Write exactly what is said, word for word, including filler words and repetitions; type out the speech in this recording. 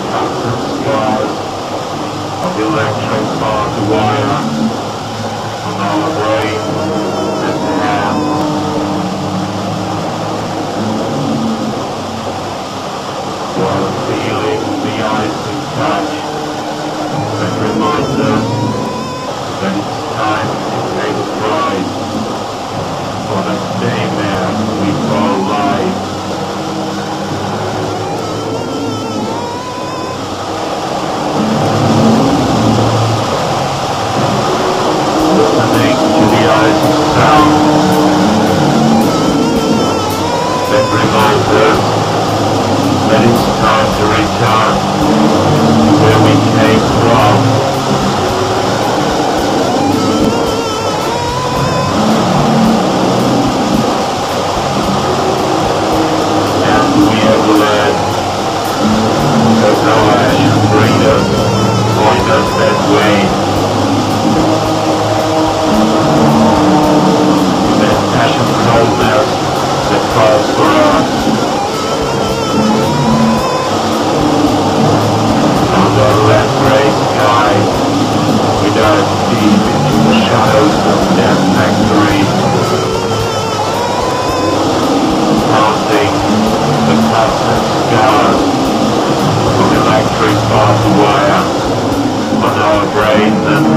Constant scars of electric barbed wire on our brains and hands. While feeling the icy touch that reminds us that it's time to pay the price for the nightmare we call life. Listening to the icy sound that reminds us that it's time to return to where we came from. And we have learned that no ash and freedom point us that way. That passion coldness that calls for us. Under that grey sky, we dive deep into the shadows of death factories, counting the constant scars of electric barbed wire on our brains and